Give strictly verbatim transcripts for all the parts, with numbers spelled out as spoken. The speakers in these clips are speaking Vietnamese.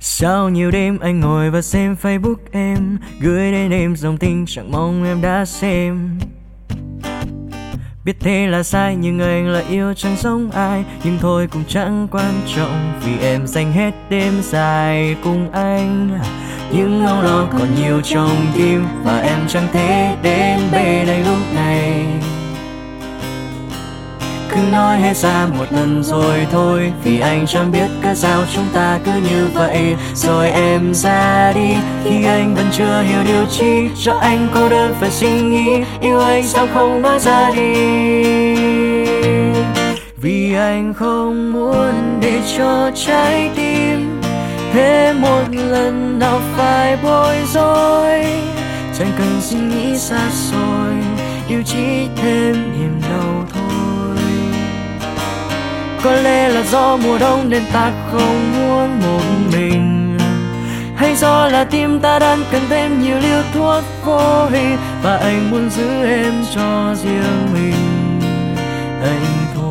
Sau nhiều đêm anh ngồi và xem Facebook em, gửi đến em dòng tin chẳng mong em đã xem. Biết thế là sai nhưng anh lại yêu chẳng giống ai. Nhưng thôi cũng chẳng quan trọng vì em dành hết đêm dài cùng anh. Những âu lo còn nhiều trong tim và em chẳng thể đến bên anh lúc này. Cứ nói hết ra một lần rồi thôi, vì anh chẳng biết cớ sao chúng ta cứ như vậy. Rồi em ra đi khi anh vẫn chưa hiểu điều chi, cho anh cô đơn phải suy nghĩ yêu anh sao không nói ra đi. Vì anh không muốn để cho trái tim thêm một lần nào phải bối rối. Chẳng cần suy nghĩ xa xôi, yêu chỉ thêm niềm đau thôi. Có lẽ là do mùa đông nên ta không muốn một mình, hay do là tim ta đang cần thêm nhiều liều thuốc vô hình. Và anh muốn giữ em cho riêng mình anh thôi.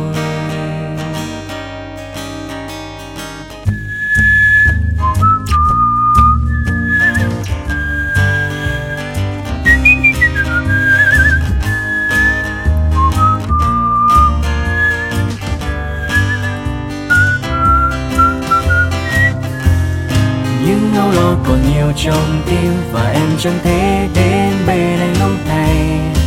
Những âu lo còn nhiều trong tim và em chẳng thể đến bên anh lúc này.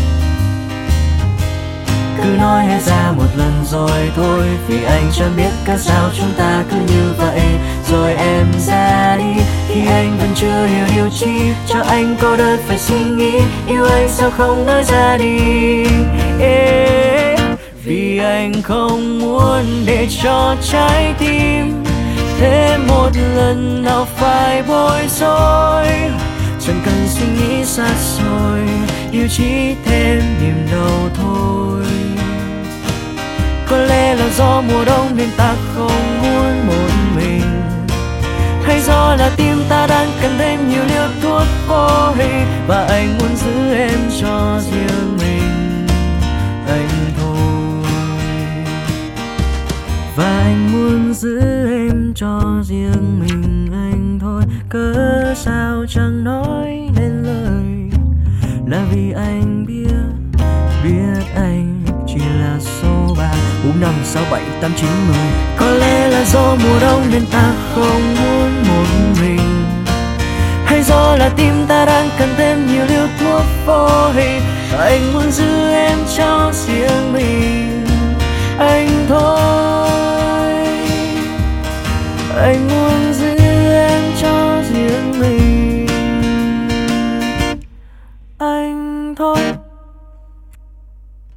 Cứ nói hết ra một lần rồi thôi, vì anh chẳng biết cớ sao chúng ta cứ như vậy. Rồi em ra đi khi anh vẫn chưa hiểu điều chi, cho anh cô đơn phải suy nghĩ yêu anh sao không nói ra đi. Yeah. Vì anh không muốn để cho trái tim thêm một lần nào phải bối rối. Chẳng cần suy nghĩ xa xôi, yêu chỉ thêm niềm đau thôi. Có lẽ là do mùa đông nên ta không muốn một mình, hay do là tim ta đang cần thêm nhiều liều thuốc vô hình. Và anh muốn giữ em cho riêng mình anh thôi. Và anh muốn giữ em cho riêng mình anh thôi. Cớ sao chẳng nói nên lời, là vì anh biết, biết anh chỉ là số ba bốn năm sáu bảy tám chín mười. Có lẽ là do mùa đông nên ta không muốn một mình, hay do là tim ta đang cần thêm nhiều liều thuốc vô hình. Anh muốn giữ em cho riêng mình anh thôi. Anh muốn giữ em cho riêng mình anh thôi.